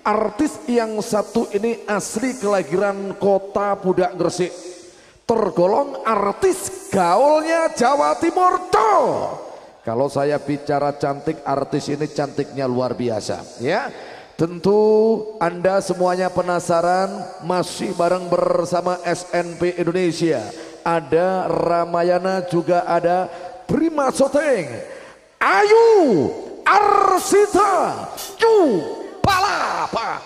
Artis yang satu ini asli kelahiran kota Pudak Gresik, tergolong artis gaulnya Jawa Timur tuh. Kalau saya bicara cantik, artis ini cantiknya luar biasa ya. Tentu Anda semuanya penasaran, masih bareng bersama SNP Indonesia. Ada Ramayana, juga ada Prima Soteng, Ayu Arsita Cu Palapa.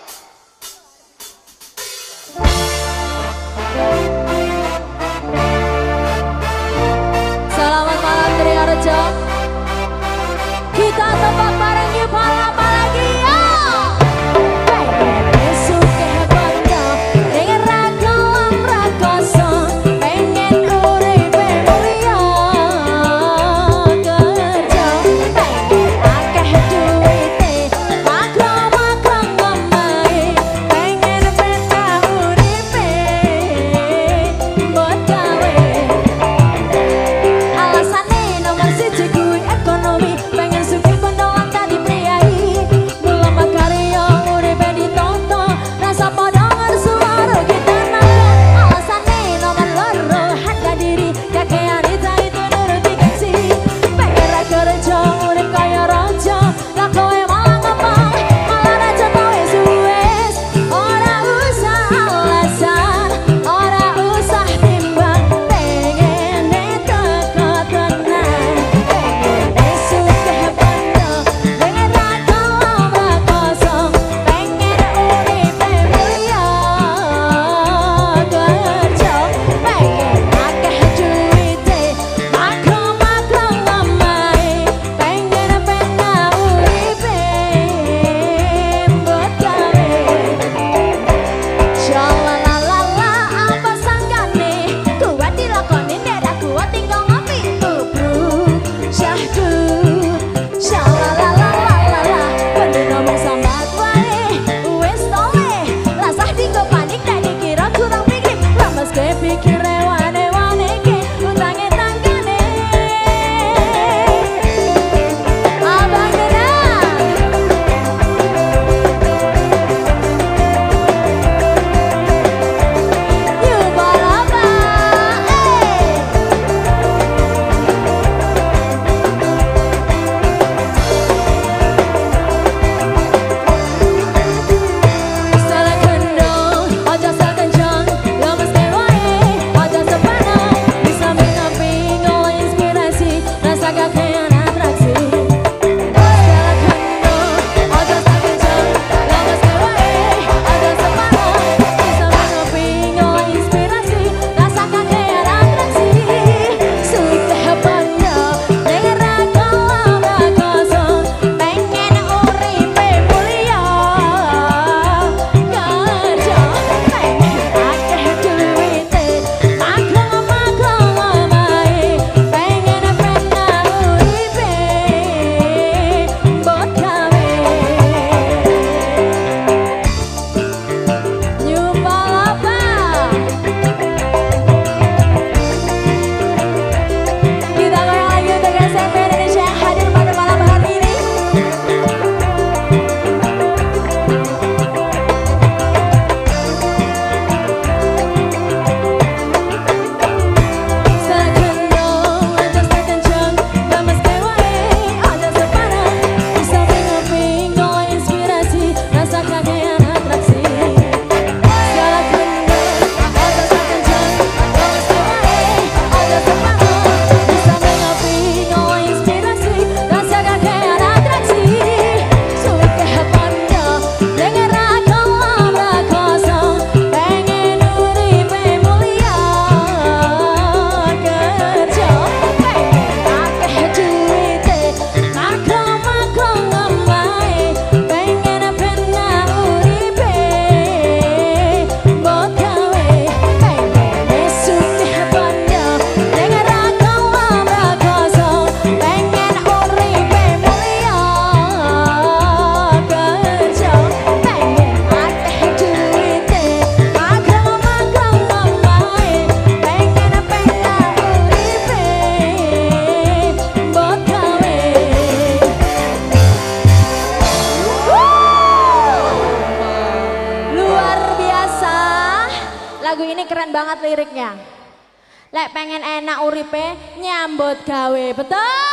Selamat malam dari Arjo. Kita tebak bareng yuk Palapa lagi ya. Pengen suke bondo dengan ragam rakoso, pengen uripe mulia kerja, pengen akeh duwite makro-makro ngomai, pengen peta uripe mbok gawe. Alasane nomor siji kuwi ekonomi, pengen sugih kondo lagu ini keren banget liriknya. Lek pengen enak uripe nyambut gawe, betul?